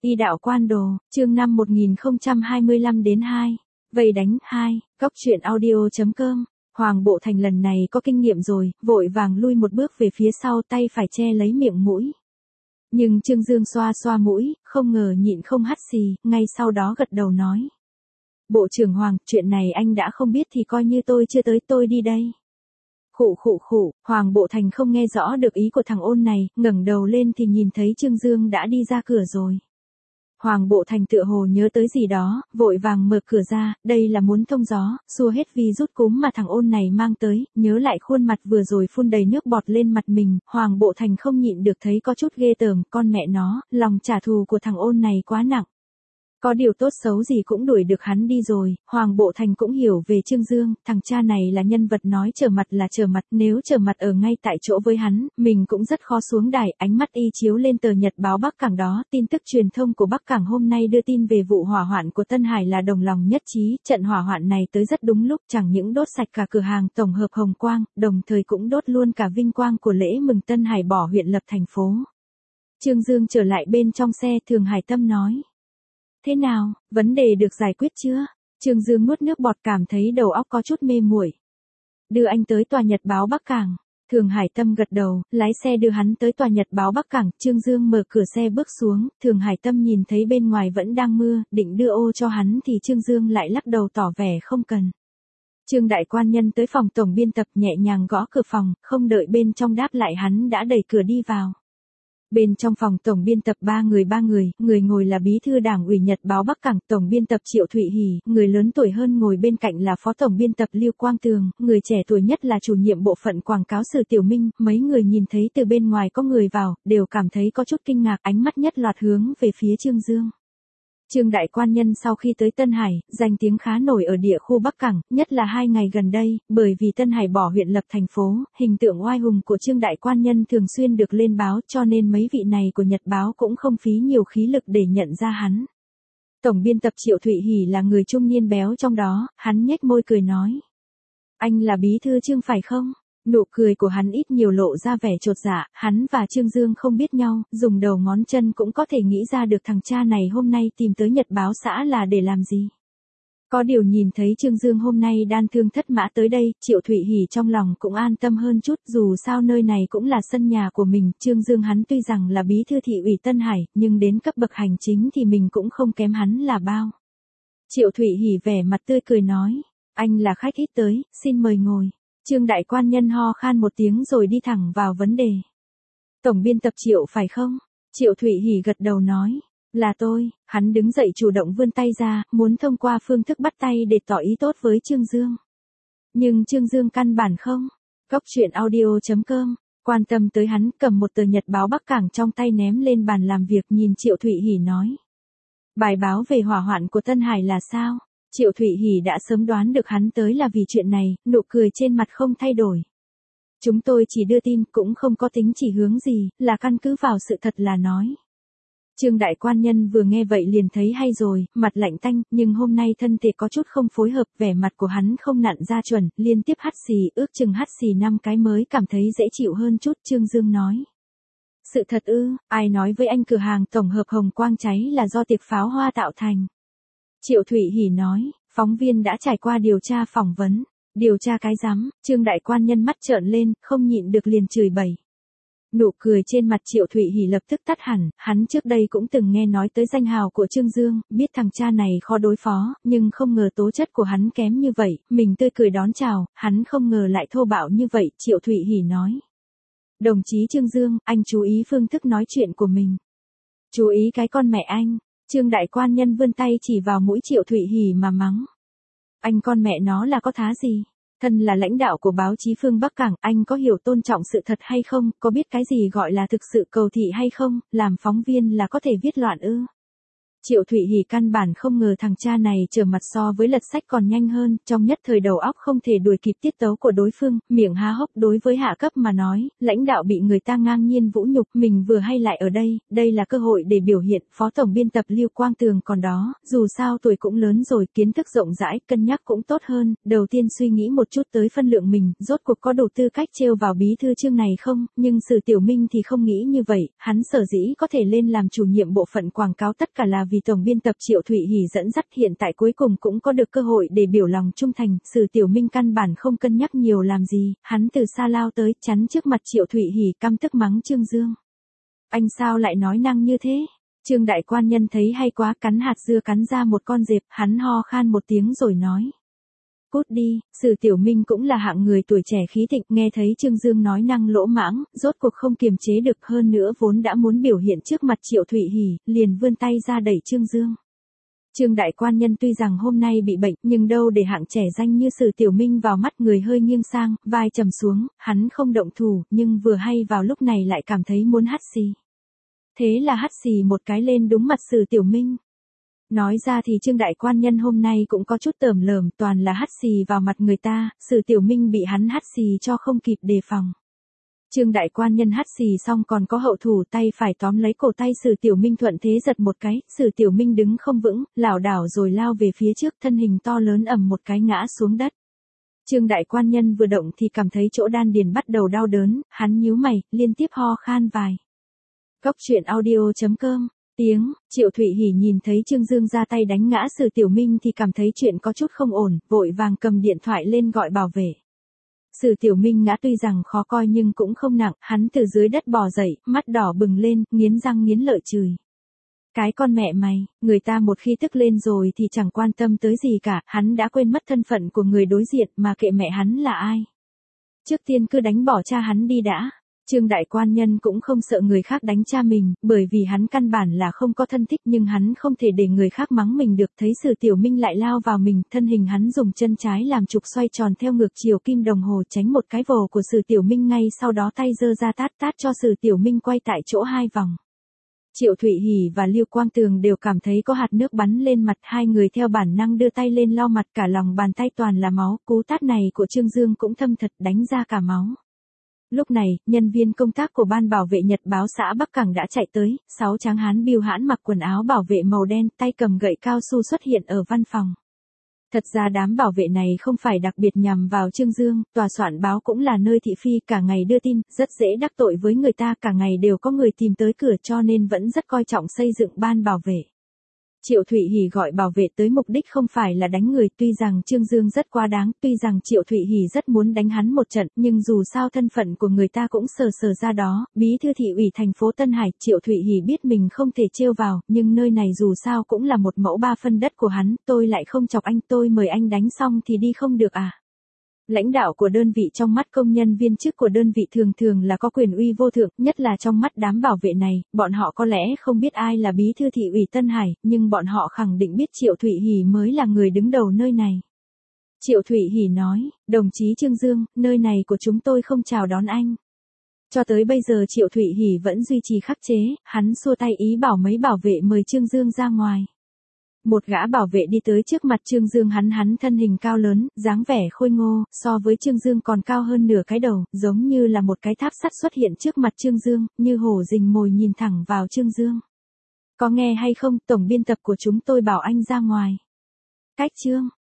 Y đạo quan đồ, chương 5 1025 đến 2. Vây đánh 2, góc truyện audio.com. Hoàng Bộ Thành lần này có kinh nghiệm rồi, vội vàng lui một bước về phía sau, tay phải che lấy miệng mũi. Nhưng Trương Dương xoa xoa mũi, không ngờ nhịn không hắt xì, ngay sau đó gật đầu nói. Bộ trưởng Hoàng, chuyện này anh đã không biết thì coi như tôi chưa tới, tôi đi đây. Khụ, Hoàng Bộ Thành không nghe rõ được ý của thằng ôn này, ngẩng đầu lên thì nhìn thấy Trương Dương đã đi ra cửa rồi. Hoàng Bộ Thành tựa hồ nhớ tới gì đó, vội vàng mở cửa ra, đây là muốn thông gió, xua hết virus cúm mà thằng ôn này mang tới, nhớ lại khuôn mặt vừa rồi phun đầy nước bọt lên mặt mình, Hoàng Bộ Thành không nhịn được thấy có chút ghê tởm, con mẹ nó, lòng trả thù của thằng ôn này quá nặng. Có điều tốt xấu gì cũng đuổi được hắn đi rồi, Hoàng Bộ Thành cũng hiểu về Trương Dương, thằng cha này là nhân vật nói trở mặt là trở mặt, nếu trở mặt ở ngay tại chỗ với hắn, mình cũng rất khó xuống đài, ánh mắt y chiếu lên tờ Nhật báo Bắc Cảng đó, tin tức truyền thông của Bắc Cảng hôm nay đưa tin về vụ hỏa hoạn của Tân Hải là đồng lòng nhất trí, trận hỏa hoạn này tới rất đúng lúc, chẳng những đốt sạch cả cửa hàng tổng hợp Hồng Quang, đồng thời cũng đốt luôn cả vinh quang của lễ mừng Tân Hải bỏ huyện lập thành phố. Trương Dương trở lại bên trong xe, Thường Hải Tâm nói. Thế nào, vấn đề được giải quyết chưa? Trương Dương nuốt nước bọt cảm thấy đầu óc có chút mê muội. Đưa anh tới tòa Nhật báo Bắc Cảng. Thường Hải Tâm gật đầu, lái xe đưa hắn tới tòa Nhật báo Bắc Cảng. Trương Dương mở cửa xe bước xuống, Thường Hải Tâm nhìn thấy bên ngoài vẫn đang mưa, định đưa ô cho hắn thì Trương Dương lại lắc đầu tỏ vẻ không cần. Trương đại quan nhân tới phòng tổng biên tập nhẹ nhàng gõ cửa phòng, không đợi bên trong đáp lại hắn đã đẩy cửa đi vào. Bên trong phòng tổng biên tập ba người, người ngồi là bí thư đảng ủy Nhật báo Bắc Cảng, tổng biên tập Triệu Thụy Hỷ, người lớn tuổi hơn ngồi bên cạnh là phó tổng biên tập Lưu Quang Tường, người trẻ tuổi nhất là chủ nhiệm bộ phận quảng cáo Sử Tiểu Minh, mấy người nhìn thấy từ bên ngoài có người vào, đều cảm thấy có chút kinh ngạc, ánh mắt nhất loạt hướng về phía Trương Dương. Trương đại quan nhân sau khi tới Tân Hải, danh tiếng khá nổi ở địa khu Bắc Cảng, nhất là 2 ngày gần đây, bởi vì Tân Hải bỏ huyện lập thành phố, hình tượng oai hùng của Trương đại quan nhân thường xuyên được lên báo, cho nên mấy vị này của Nhật báo cũng không phí nhiều khí lực để nhận ra hắn. Tổng biên tập Triệu Thụy Hỷ là người trung niên béo trong đó, hắn nhếch môi cười nói. Anh là bí thư Trương phải không? Nụ cười của hắn ít nhiều lộ ra vẻ chột dạ, hắn và Trương Dương không biết nhau, dùng đầu ngón chân cũng có thể nghĩ ra được thằng cha này hôm nay tìm tới Nhật báo xã là để làm gì. Có điều nhìn thấy Trương Dương hôm nay đan thương thất mã tới đây, Triệu Thụy Hỷ trong lòng cũng an tâm hơn chút, dù sao nơi này cũng là sân nhà của mình, Trương Dương hắn tuy rằng là bí thư thị ủy Tân Hải, nhưng đến cấp bậc hành chính thì mình cũng không kém hắn là bao. Triệu Thụy Hỷ vẻ mặt tươi cười nói, anh là khách ít tới, xin mời ngồi. Trương đại quan nhân ho khan một tiếng rồi đi thẳng vào vấn đề. Tổng biên tập Triệu phải không? Triệu Thụy Hỷ gật đầu nói, là tôi, hắn đứng dậy chủ động vươn tay ra, muốn thông qua phương thức bắt tay để tỏ ý tốt với Trương Dương. Nhưng Trương Dương căn bản không. Góc truyện audio.com, quan tâm tới hắn, cầm một tờ Nhật báo Bắc Cảng trong tay ném lên bàn làm việc, nhìn Triệu Thụy Hỷ nói. Bài báo về hỏa hoạn của Tân Hải là sao? Triệu Thụy Hỷ đã sớm đoán được hắn tới là vì chuyện này, nụ cười trên mặt không thay đổi. Chúng tôi chỉ đưa tin, cũng không có tính chỉ hướng gì, là căn cứ vào sự thật là nói. Trương đại quan nhân vừa nghe vậy liền thấy hay rồi, mặt lạnh tanh, nhưng hôm nay thân thể có chút không phối hợp, vẻ mặt của hắn không nặn ra chuẩn, liên tiếp hắt xì, ước chừng hắt xì 5 cái mới cảm thấy dễ chịu hơn chút, Trương Dương nói. Sự thật ư, ai nói với anh cửa hàng tổng hợp Hồng Quang cháy là do tiệc pháo hoa tạo thành? Triệu Thụy Hỷ nói, phóng viên đã trải qua điều tra phỏng vấn. Điều tra cái rắm, Trương đại quan nhân mắt trợn lên, không nhịn được liền chửi bậy. Nụ cười trên mặt Triệu Thụy Hỷ lập tức tắt hẳn, hắn trước đây cũng từng nghe nói tới danh hào của Trương Dương, biết thằng cha này khó đối phó, nhưng không ngờ tố chất của hắn kém như vậy, mình tươi cười đón chào, hắn không ngờ lại thô bạo như vậy, Triệu Thụy Hỷ nói. Đồng chí Trương Dương, anh chú ý phương thức nói chuyện của mình. Chú ý cái con mẹ anh. Trương đại quan nhân vươn tay chỉ vào mũi Triệu Thụy Hỷ mà mắng. Anh con mẹ nó là có thá gì? Thân là lãnh đạo của báo chí phương Bắc Cảng, anh có hiểu tôn trọng sự thật hay không, có biết cái gì gọi là thực sự cầu thị hay không, làm phóng viên là có thể viết loạn ư? Triệu Thụy Hỉ căn bản không ngờ thằng cha này trở mặt so với lật sách còn nhanh hơn, trong nhất thời đầu óc không thể đuổi kịp tiết tấu của đối phương, miệng há hốc đối với hạ cấp mà nói, lãnh đạo bị người ta ngang nhiên vũ nhục, mình vừa hay lại ở đây là cơ hội để biểu hiện. Phó tổng biên tập Lưu Quang Tường còn đó, dù sao tuổi cũng lớn rồi, kiến thức rộng rãi, cân nhắc cũng tốt hơn, đầu tiên suy nghĩ một chút tới phân lượng mình, rốt cuộc có đủ tư cách trêu vào bí thư chương này không, nhưng Sử Tiểu Minh thì không nghĩ như vậy, hắn sở dĩ có thể lên làm chủ nhiệm bộ phận quảng cáo tất cả là vì tổng biên tập Triệu Thụy Hỉ dẫn dắt, hiện tại cuối cùng cũng có được cơ hội để biểu lòng trung thành. Sử Tiểu Minh căn bản không cân nhắc nhiều làm gì, hắn từ xa lao tới, chắn trước mặt Triệu Thụy Hỉ, căm tức mắng Trương Dương. Anh sao lại nói năng như thế? Trương đại quan nhân thấy hay quá, cắn hạt dưa cắn ra một con dẹp, hắn ho khan một tiếng rồi nói. Cút đi. Sử Tiểu Minh cũng là hạng người tuổi trẻ khí thịnh, nghe thấy Trương Dương nói năng lỗ mãng, rốt cuộc không kiềm chế được, hơn nữa vốn đã muốn biểu hiện trước mặt Triệu Thụy Hỉ, liền vươn tay ra đẩy Trương Dương. Trương đại quan nhân tuy rằng hôm nay bị bệnh, nhưng đâu để hạng trẻ danh như Sử Tiểu Minh vào mắt người hơi nghiêng sang, vai trầm xuống, hắn không động thủ, nhưng vừa hay vào lúc này lại cảm thấy muốn hắt xì. Thế là hắt xì một cái lên đúng mặt Sử Tiểu Minh. Nói ra thì Trương đại quan nhân hôm nay cũng có chút tởm lởm, toàn là hắt xì vào mặt người ta, Sử Tiểu Minh bị hắn hắt xì cho không kịp đề phòng. Trương đại quan nhân hắt xì xong còn có hậu thủ, tay phải tóm lấy cổ tay Sử Tiểu Minh thuận thế giật một cái, Sử Tiểu Minh đứng không vững, lảo đảo rồi lao về phía trước, thân hình to lớn ầm một cái ngã xuống đất. Trương đại quan nhân vừa động thì cảm thấy chỗ đan điền bắt đầu đau đớn, hắn nhíu mày, liên tiếp ho khan vài. Góc truyện audio.com. Triệu Thụy Hỉ nhìn thấy Trương Dương ra tay đánh ngã Sử Tiểu Minh thì cảm thấy chuyện có chút không ổn, vội vàng cầm điện thoại lên gọi bảo vệ. Sử Tiểu Minh ngã tuy rằng khó coi nhưng cũng không nặng, hắn từ dưới đất bò dậy, mắt đỏ bừng lên, nghiến răng nghiến lợi chửi. Cái con mẹ mày, người ta một khi tức lên rồi thì chẳng quan tâm tới gì cả, hắn đã quên mất thân phận của người đối diện, mà kệ mẹ hắn là ai. Trước tiên cứ đánh bỏ cha hắn đi đã. Trương đại quan nhân cũng không sợ người khác đánh cha mình, bởi vì hắn căn bản là không có thân thích, nhưng hắn không thể để người khác mắng mình được. Thấy Sử Tiểu Minh lại lao vào mình, thân hình hắn dùng chân trái làm trục xoay tròn theo ngược chiều kim đồng hồ, tránh một cái vồ của Sử Tiểu Minh, ngay sau đó tay giơ ra tát cho Sử Tiểu Minh quay tại chỗ 2 vòng. Triệu Thụy Hỉ và Lưu Quang Tường đều cảm thấy có hạt nước bắn lên mặt, hai người theo bản năng đưa tay lên lau mặt, cả lòng bàn tay toàn là máu, cú tát này của Trương Dương cũng thâm thật, đánh ra cả máu. Lúc này, nhân viên công tác của ban bảo vệ Nhật báo xã Bắc Cảng đã chạy tới, 6 tráng hán bưu hãn mặc quần áo bảo vệ màu đen, tay cầm gậy cao su xuất hiện ở văn phòng. Thật ra đám bảo vệ này không phải đặc biệt nhằm vào Trương Dương, tòa soạn báo cũng là nơi thị phi, cả ngày đưa tin, rất dễ đắc tội với người ta, cả ngày đều có người tìm tới cửa, cho nên vẫn rất coi trọng xây dựng ban bảo vệ. Triệu Thụy Hỉ gọi bảo vệ tới mục đích không phải là đánh người, tuy rằng Trương Dương rất quá đáng, tuy rằng Triệu Thụy Hỉ rất muốn đánh hắn một trận, nhưng dù sao thân phận của người ta cũng sờ ra đó, bí thư thị ủy thành phố Tân Hải, Triệu Thụy Hỉ biết mình không thể trêu vào, nhưng nơi này dù sao cũng là 1 mẫu 3 phân đất của hắn, tôi lại không chọc anh, tôi mời anh đánh xong thì đi không được à? Lãnh đạo của đơn vị trong mắt công nhân viên chức của đơn vị thường thường là có quyền uy vô thượng, nhất là trong mắt đám bảo vệ này, bọn họ có lẽ không biết ai là bí thư thị ủy Tân Hải, nhưng bọn họ khẳng định biết Triệu Thụy Hỉ mới là người đứng đầu nơi này. Triệu Thụy Hỉ nói, đồng chí Trương Dương, nơi này của chúng tôi không chào đón anh. Cho tới bây giờ Triệu Thụy Hỉ vẫn duy trì khắc chế, hắn xua tay ý bảo mấy bảo vệ mời Trương Dương ra ngoài. Một gã bảo vệ đi tới trước mặt Trương Dương, hắn thân hình cao lớn, dáng vẻ khôi ngô, so với Trương Dương còn cao hơn nửa cái đầu, giống như là một cái tháp sắt xuất hiện trước mặt Trương Dương, như hổ rình mồi nhìn thẳng vào Trương Dương. Có nghe hay không, tổng biên tập của chúng tôi bảo anh ra ngoài. Cách Trương